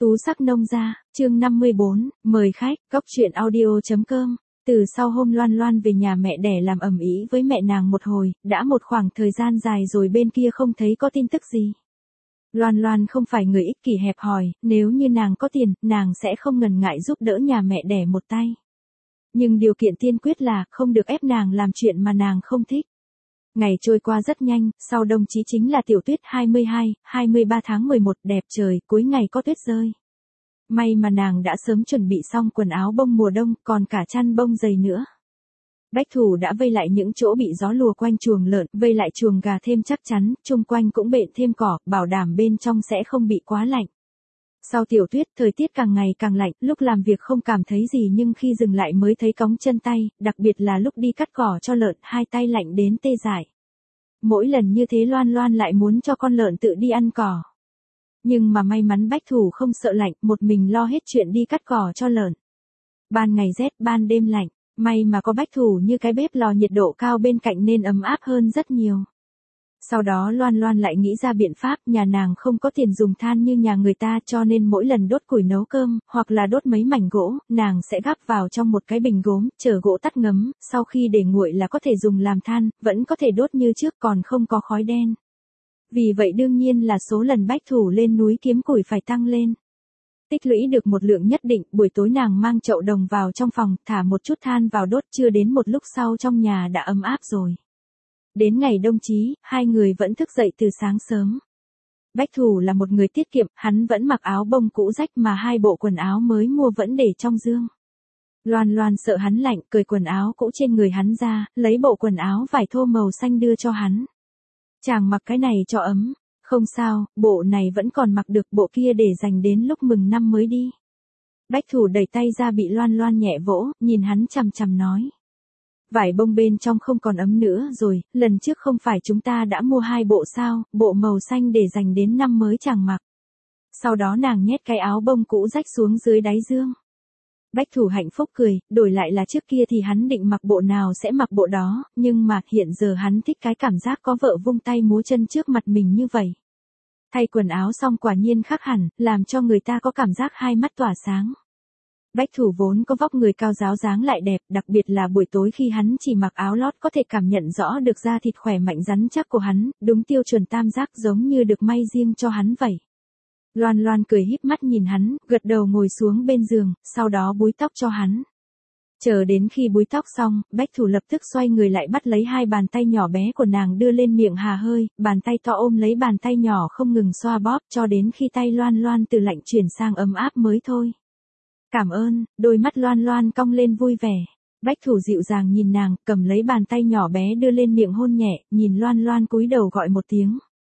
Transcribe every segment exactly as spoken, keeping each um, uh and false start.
Tú sắc nông gia, chương năm mươi bốn, mời khách, góc truyện audio.com. Từ sau hôm Loan Loan về nhà mẹ đẻ làm ầm ĩ với mẹ nàng một hồi, đã một khoảng thời gian dài rồi bên kia không thấy có tin tức gì. Loan Loan không phải người ích kỷ hẹp hòi, nếu như nàng có tiền, nàng sẽ không ngần ngại giúp đỡ nhà mẹ đẻ một tay. Nhưng điều kiện tiên quyết là không được ép nàng làm chuyện mà nàng không thích. Ngày trôi qua rất nhanh, sau đồng chí chính là tiểu tuyết hai mươi hai, hai mươi ba tháng mười một, đẹp trời, cuối ngày có tuyết rơi. May mà nàng đã sớm chuẩn bị xong quần áo bông mùa đông, còn cả chăn bông dày nữa. Bách Thủ đã vây lại những chỗ bị gió lùa quanh chuồng lợn, vây lại chuồng gà thêm chắc chắn, chung quanh cũng bện thêm cỏ, bảo đảm bên trong sẽ không bị quá lạnh. Sau tiểu tuyết, thời tiết càng ngày càng lạnh, lúc làm việc không cảm thấy gì nhưng khi dừng lại mới thấy cóng chân tay, đặc biệt là lúc đi cắt cỏ cho lợn, hai tay lạnh đến tê dại. Mỗi lần như thế Loan Loan lại muốn cho con lợn tự đi ăn cỏ. Nhưng mà may mắn Bách Thủ không sợ lạnh, một mình lo hết chuyện đi cắt cỏ cho lợn. Ban ngày rét, ban đêm lạnh, may mà có Bách Thủ như cái bếp lò nhiệt độ cao bên cạnh nên ấm áp hơn rất nhiều. Sau đó Loan Loan lại nghĩ ra biện pháp, nhà nàng không có tiền dùng than như nhà người ta cho nên mỗi lần đốt củi nấu cơm, hoặc là đốt mấy mảnh gỗ, nàng sẽ gắp vào trong một cái bình gốm, chờ gỗ tắt ngấm, sau khi để nguội là có thể dùng làm than, vẫn có thể đốt như trước còn không có khói đen. Vì vậy đương nhiên là số lần Bách Thủ lên núi kiếm củi phải tăng lên. Tích lũy được một lượng nhất định, buổi tối nàng mang chậu đồng vào trong phòng, thả một chút than vào đốt, chưa đến một lúc sau trong nhà đã ấm áp rồi. Đến ngày đông chí, hai người vẫn thức dậy từ sáng sớm. Bách Thủ là một người tiết kiệm, hắn vẫn mặc áo bông cũ rách mà hai bộ quần áo mới mua vẫn để trong giường. Loan Loan sợ hắn lạnh, cởi quần áo cũ trên người hắn ra, lấy bộ quần áo vải thô màu xanh đưa cho hắn. Chàng mặc cái này cho ấm. Không sao, bộ này vẫn còn mặc được, bộ kia để dành đến lúc mừng năm mới đi. Bách Thủ đẩy tay ra bị Loan Loan nhẹ vỗ, nhìn hắn chằm chằm nói. Vải bông bên trong không còn ấm nữa rồi, lần trước không phải chúng ta đã mua hai bộ sao, bộ màu xanh để dành đến năm mới chàng mặc. Sau đó nàng nhét cái áo bông cũ rách xuống dưới đáy giường. Bách Thủ hạnh phúc cười, đổi lại là trước kia thì hắn định mặc bộ nào sẽ mặc bộ đó, nhưng mà hiện giờ hắn thích cái cảm giác có vợ vung tay múa chân trước mặt mình như vậy. Thay quần áo xong quả nhiên khác hẳn, làm cho người ta có cảm giác hai mắt tỏa sáng. Bách Thủ vốn có vóc người cao ráo dáng lại đẹp, đặc biệt là buổi tối khi hắn chỉ mặc áo lót có thể cảm nhận rõ được da thịt khỏe mạnh rắn chắc của hắn, đúng tiêu chuẩn tam giác giống như được may riêng cho hắn vậy. Loan Loan cười híp mắt nhìn hắn, gật đầu ngồi xuống bên giường, sau đó búi tóc cho hắn. Chờ đến khi búi tóc xong, Bách Thủ lập tức xoay người lại bắt lấy hai bàn tay nhỏ bé của nàng đưa lên miệng hà hơi, bàn tay to ôm lấy bàn tay nhỏ không ngừng xoa bóp cho đến khi tay Loan Loan từ lạnh chuyển sang ấm áp mới thôi. Cảm ơn, đôi mắt Loan Loan cong lên vui vẻ. Bách Thủ dịu dàng nhìn nàng, cầm lấy bàn tay nhỏ bé đưa lên miệng hôn nhẹ, nhìn Loan Loan cúi đầu gọi một tiếng.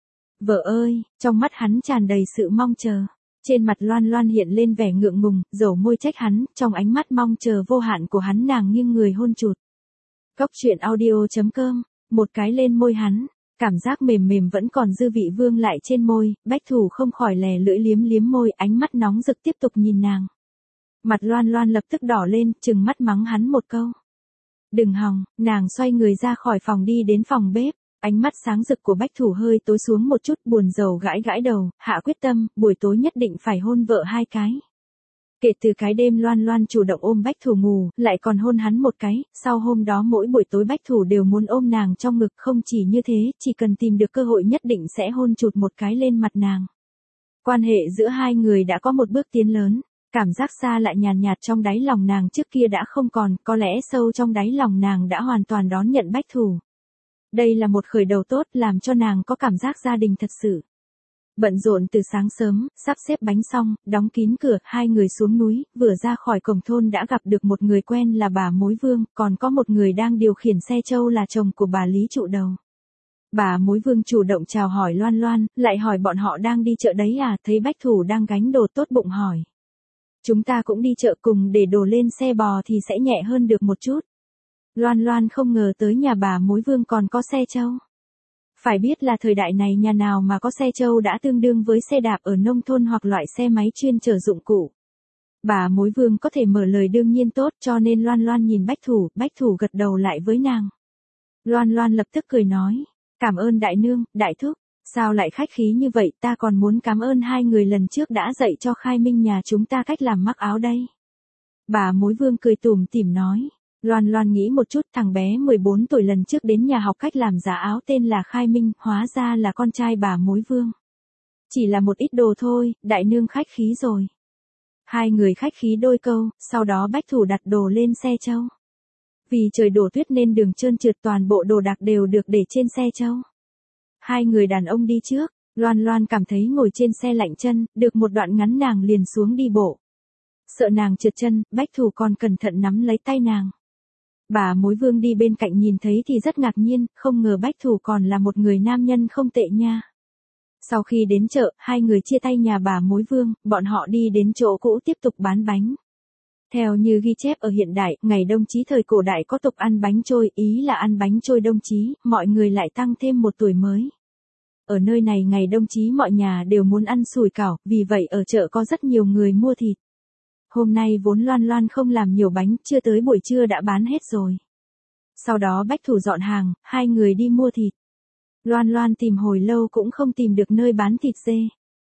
Vợ ơi, trong mắt hắn tràn đầy sự mong chờ. Trên mặt Loan Loan hiện lên vẻ ngượng ngùng, dầu môi trách hắn, trong ánh mắt mong chờ vô hạn của hắn nàng nghiêng người hôn chụt. Góc truyện audio.com, một cái lên môi hắn, cảm giác mềm mềm vẫn còn dư vị vương lại trên môi, Bách Thủ không khỏi lè lưỡi liếm liếm môi, ánh mắt nóng rực tiếp tục nhìn nàng. Mặt Loan Loan lập tức đỏ lên, trừng mắt mắng hắn một câu. Đừng hòng, nàng xoay người ra khỏi phòng đi đến phòng bếp. Ánh mắt sáng rực của Bách Thủ hơi tối xuống một chút, buồn rầu gãi gãi đầu, hạ quyết tâm, buổi tối nhất định phải hôn vợ hai cái. Kể từ cái đêm Loan Loan chủ động ôm Bách Thủ ngủ, lại còn hôn hắn một cái, sau hôm đó mỗi buổi tối Bách Thủ đều muốn ôm nàng trong ngực, không chỉ như thế, chỉ cần tìm được cơ hội nhất định sẽ hôn chụt một cái lên mặt nàng. Quan hệ giữa hai người đã có một bước tiến lớn, cảm giác xa lại nhàn nhạt, nhạt trong đáy lòng nàng trước kia đã không còn, có lẽ sâu trong đáy lòng nàng đã hoàn toàn đón nhận Bách Thủ. Đây là một khởi đầu tốt làm cho nàng có cảm giác gia đình thật sự. Bận rộn từ sáng sớm, sắp xếp bánh xong, đóng kín cửa, hai người xuống núi, vừa ra khỏi cổng thôn đã gặp được một người quen là bà Mối Vương, còn có một người đang điều khiển xe trâu là chồng của bà Lý Trụ Đầu. Bà Mối Vương chủ động chào hỏi Loan Loan, lại hỏi bọn họ đang đi chợ đấy à, thấy Bách Thủ đang gánh đồ tốt bụng hỏi. Chúng ta cũng đi chợ cùng để đồ lên xe bò thì sẽ nhẹ hơn được một chút. Loan Loan không ngờ tới nhà bà Mối Vương còn có xe trâu. Phải biết là thời đại này nhà nào mà có xe trâu đã tương đương với xe đạp ở nông thôn hoặc loại xe máy chuyên chở dụng cụ. Bà Mối Vương có thể mở lời đương nhiên tốt cho nên Loan Loan nhìn Bách Thủ, Bách Thủ gật đầu lại với nàng. Loan Loan lập tức cười nói, cảm ơn đại nương, đại thúc, Sao lại khách khí như vậy, ta còn muốn cảm ơn hai người lần trước đã dạy cho Khai Minh nhà chúng ta cách làm mắc áo đây. Bà mối Vương cười tủm tỉm nói. Loan Loan nghĩ một chút, thằng bé mười bốn tuổi lần trước đến nhà học cách làm giả áo tên là Khai Minh, hóa ra là con trai bà mối Vương. Chỉ là một ít đồ thôi, đại nương khách khí rồi. Hai người khách khí đôi câu, sau đó Bách Thủ đặt đồ lên xe trâu. Vì trời đổ tuyết nên đường trơn trượt, toàn bộ đồ đạc đều được để trên xe trâu. Hai người đàn ông đi trước, Loan Loan cảm thấy ngồi trên xe lạnh chân, được một đoạn ngắn nàng liền xuống đi bộ. Sợ nàng trượt chân, Bách Thủ còn cẩn thận nắm lấy tay nàng. Bà mối Vương đi bên cạnh nhìn thấy thì rất ngạc nhiên, không ngờ Bách Thủ còn là một người nam nhân không tệ nha. Sau khi đến chợ, hai người chia tay nhà bà mối Vương, bọn họ đi đến chỗ cũ tiếp tục bán bánh. Theo như ghi chép ở hiện đại, ngày Đông Chí thời cổ đại có tục ăn bánh trôi, ý là ăn bánh trôi Đông Chí, mọi người lại tăng thêm một tuổi mới. Ở nơi này ngày Đông Chí mọi nhà đều muốn ăn sủi cảo, vì vậy ở chợ có rất nhiều người mua thịt. Hôm nay vốn Loan Loan không làm nhiều bánh, chưa tới buổi trưa đã bán hết rồi. Sau đó Bách Thủ dọn hàng, hai người đi mua thịt. Loan Loan tìm hồi lâu cũng không tìm được nơi bán thịt dê.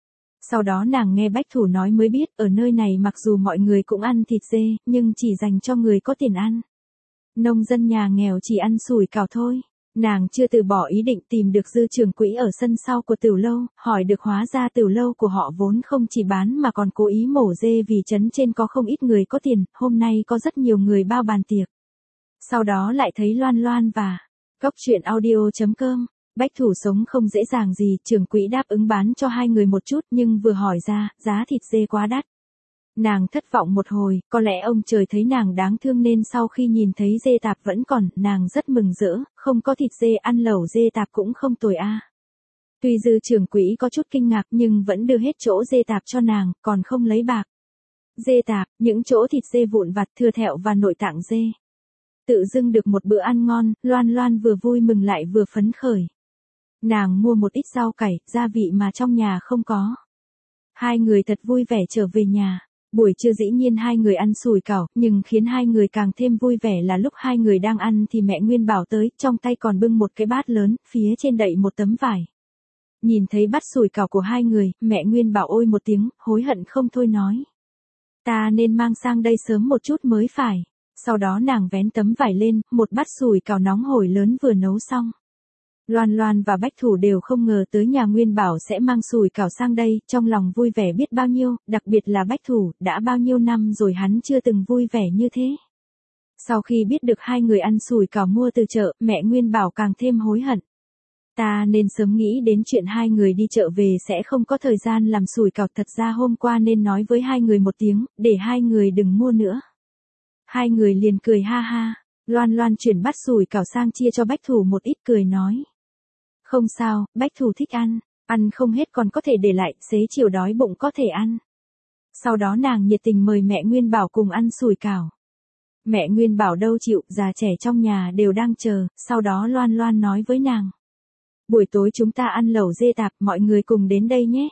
Sau đó nàng nghe Bách Thủ nói mới biết, ở nơi này mặc dù mọi người cũng ăn thịt dê, nhưng chỉ dành cho người có tiền ăn. Nông dân nhà nghèo chỉ ăn sủi cảo thôi. Nàng chưa từ bỏ ý định tìm được dư trưởng quỹ ở sân sau của tiểu lâu, hỏi được hóa ra tiểu lâu của họ vốn không chỉ bán mà còn cố ý mổ dê vì trấn trên có không ít người có tiền, hôm nay có rất nhiều người bao bàn tiệc. Sau đó lại thấy Loan Loan và Cóc Truyện Audio chấm com. Bách Thủ sống không dễ dàng gì, trưởng quỹ đáp ứng bán cho hai người một chút nhưng vừa hỏi ra, giá thịt dê quá đắt. Nàng thất vọng một hồi, có lẽ ông trời thấy nàng đáng thương nên sau khi nhìn thấy dê tạp vẫn còn, nàng rất mừng rỡ, không có thịt dê ăn lẩu dê tạp cũng không tồi a. Tuy dư trưởng quỹ có chút kinh ngạc nhưng vẫn đưa hết chỗ dê tạp cho nàng, còn không lấy bạc. Dê tạp, những chỗ thịt dê vụn vặt thừa thẹo và nội tạng dê. Tự dưng được một bữa ăn ngon, Loan Loan vừa vui mừng lại vừa phấn khởi. Nàng mua một ít rau cải, gia vị mà trong nhà không có. Hai người thật vui vẻ trở về nhà. Buổi trưa dĩ nhiên hai người ăn sủi cảo, nhưng khiến hai người càng thêm vui vẻ là lúc hai người đang ăn thì mẹ Nguyên Bảo tới, trong tay còn bưng một cái bát lớn, phía trên đậy một tấm vải. Nhìn thấy bát sủi cảo của hai người, mẹ Nguyên Bảo ôi một tiếng, hối hận không thôi nói. Ta nên mang sang đây sớm một chút mới phải. Sau đó nàng vén tấm vải lên, một bát sủi cảo nóng hổi lớn vừa nấu xong. Loan Loan và Bách Thủ đều không ngờ tới nhà Nguyên Bảo sẽ mang sủi cảo sang đây, trong lòng vui vẻ biết bao nhiêu, đặc biệt là Bách Thủ, đã bao nhiêu năm rồi hắn chưa từng vui vẻ như thế. Sau khi biết được hai người ăn sủi cảo mua từ chợ, mẹ Nguyên Bảo càng thêm hối hận. Ta nên sớm nghĩ đến chuyện hai người đi chợ về sẽ không có thời gian làm sủi cảo, thật ra hôm qua nên nói với hai người một tiếng, để hai người đừng mua nữa. Hai người liền cười ha ha, Loan Loan chuyển bát sủi cảo sang chia cho Bách Thủ một ít cười nói. Không sao, Bách Thủ thích ăn, ăn không hết còn có thể để lại, xế chiều đói bụng có thể ăn. Sau đó nàng nhiệt tình mời mẹ Nguyên Bảo cùng ăn sủi cảo. Mẹ Nguyên Bảo đâu chịu, già trẻ trong nhà đều đang chờ, sau đó Loan Loan nói với nàng. Buổi tối chúng ta ăn lẩu dê tạp, mọi người cùng đến đây nhé.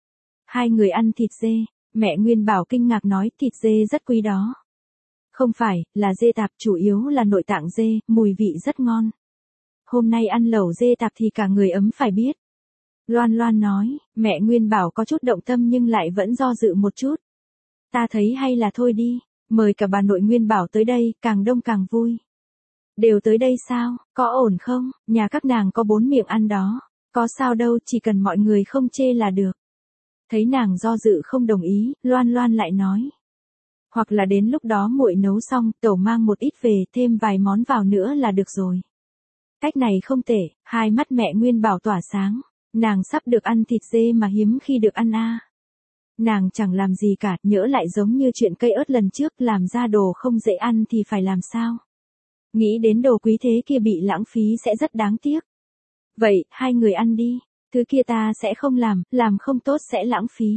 Hai người ăn thịt dê, mẹ Nguyên Bảo kinh ngạc nói thịt dê rất quý đó. Không phải, là dê tạp, chủ yếu là nội tạng dê, mùi vị rất ngon. Hôm nay ăn lẩu dê tạp thì cả người ấm phải biết. Loan Loan nói, mẹ Nguyên Bảo có chút động tâm nhưng lại vẫn do dự một chút. Ta thấy hay là thôi đi, mời cả bà nội Nguyên Bảo tới đây, càng đông càng vui. Đều tới đây sao, có ổn không, nhà các nàng có bốn miệng ăn đó, có sao đâu, chỉ cần mọi người không chê là được. Thấy nàng do dự không đồng ý, Loan Loan lại nói. Hoặc là đến lúc đó muội nấu xong, tẩu mang một ít về, thêm vài món vào nữa là được rồi. Cách này không tệ, hai mắt mẹ Nguyên Bảo tỏa sáng, nàng sắp được ăn thịt dê mà hiếm khi được ăn a. Nàng chẳng làm gì cả, nhỡ lại giống như chuyện cây ớt lần trước, làm ra đồ không dễ ăn thì phải làm sao? Nghĩ đến đồ quý thế kia bị lãng phí sẽ rất đáng tiếc. Vậy, hai người ăn đi, thứ kia ta sẽ không làm, làm không tốt sẽ lãng phí.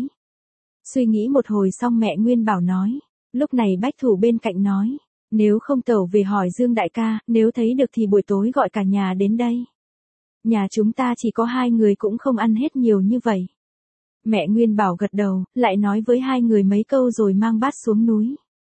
Suy nghĩ một hồi xong mẹ Nguyên Bảo nói, lúc này Bách Thủ bên cạnh nói. Nếu không tẩu về hỏi Dương đại ca, nếu thấy được thì buổi tối gọi cả nhà đến đây. Nhà chúng ta chỉ có hai người cũng không ăn hết nhiều như vậy. Mẹ Nguyên Bảo gật đầu, lại nói với hai người mấy câu rồi mang bát xuống núi.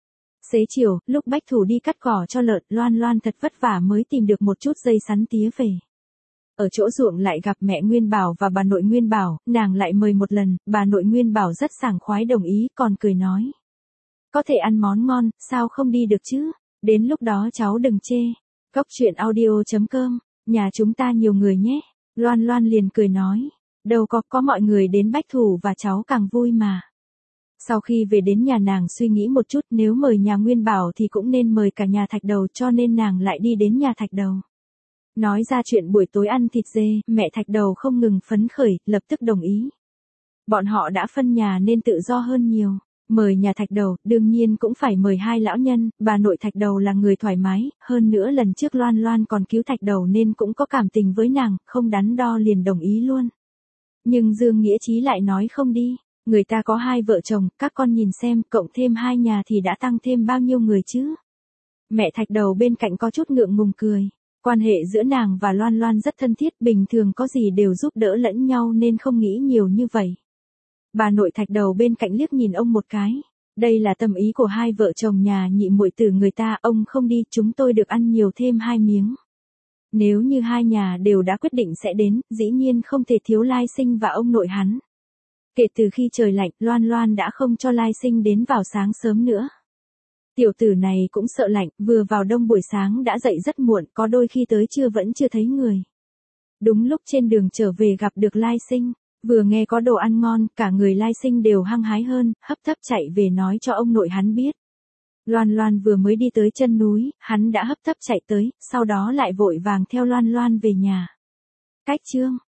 Xế chiều, lúc Bách Thủ đi cắt cỏ cho lợn, Loan Loan thật vất vả mới tìm được một chút dây sắn tía về. Ở chỗ ruộng lại gặp mẹ Nguyên Bảo và bà nội Nguyên Bảo, nàng lại mời một lần, bà nội Nguyên Bảo rất sảng khoái đồng ý còn cười nói. Có thể ăn món ngon, sao không đi được chứ? Đến lúc đó cháu đừng chê. Cốc truyện audio.com, nhà chúng ta nhiều người nhé. Loan Loan liền cười nói. Đâu có, có mọi người đến Bách Thủ và cháu càng vui mà. Sau khi về đến nhà nàng suy nghĩ một chút, nếu mời nhà Nguyên Bảo thì cũng nên mời cả nhà Thạch Đầu, cho nên nàng lại đi đến nhà Thạch Đầu. Nói ra chuyện buổi tối ăn thịt dê, mẹ Thạch Đầu không ngừng phấn khởi, lập tức đồng ý. Bọn họ đã phân nhà nên tự do hơn nhiều. Mời nhà Thạch Đầu, đương nhiên cũng phải mời hai lão nhân, bà nội Thạch Đầu là người thoải mái, hơn nữa lần trước Loan Loan còn cứu Thạch Đầu nên cũng có cảm tình với nàng, không đắn đo liền đồng ý luôn. Nhưng Dương Nghĩa Chí lại nói không đi, người ta có hai vợ chồng, các con nhìn xem, cộng thêm hai nhà thì đã tăng thêm bao nhiêu người chứ. Mẹ Thạch Đầu bên cạnh có chút ngượng ngùng cười, quan hệ giữa nàng và Loan Loan rất thân thiết, bình thường có gì đều giúp đỡ lẫn nhau nên không nghĩ nhiều như vậy. Bà nội Thạch Đầu bên cạnh liếc nhìn ông một cái. Đây là tâm ý của hai vợ chồng nhà nhị muội tử người ta, ông không đi, chúng tôi được ăn nhiều thêm hai miếng. Nếu như hai nhà đều đã quyết định sẽ đến, dĩ nhiên không thể thiếu Lai Sinh và ông nội hắn. Kể từ khi trời lạnh, Loan Loan đã không cho Lai Sinh đến vào sáng sớm nữa. Tiểu tử này cũng sợ lạnh, vừa vào đông buổi sáng đã dậy rất muộn, có đôi khi tới trưa vẫn chưa thấy người. Đúng lúc trên đường trở về gặp được Lai Sinh. Vừa nghe có đồ ăn ngon, cả người Lai Sinh đều hăng hái hơn, hấp tấp chạy về nói cho ông nội hắn biết. Loan Loan vừa mới đi tới chân núi, hắn đã hấp tấp chạy tới, sau đó lại vội vàng theo Loan Loan về nhà. Cách chương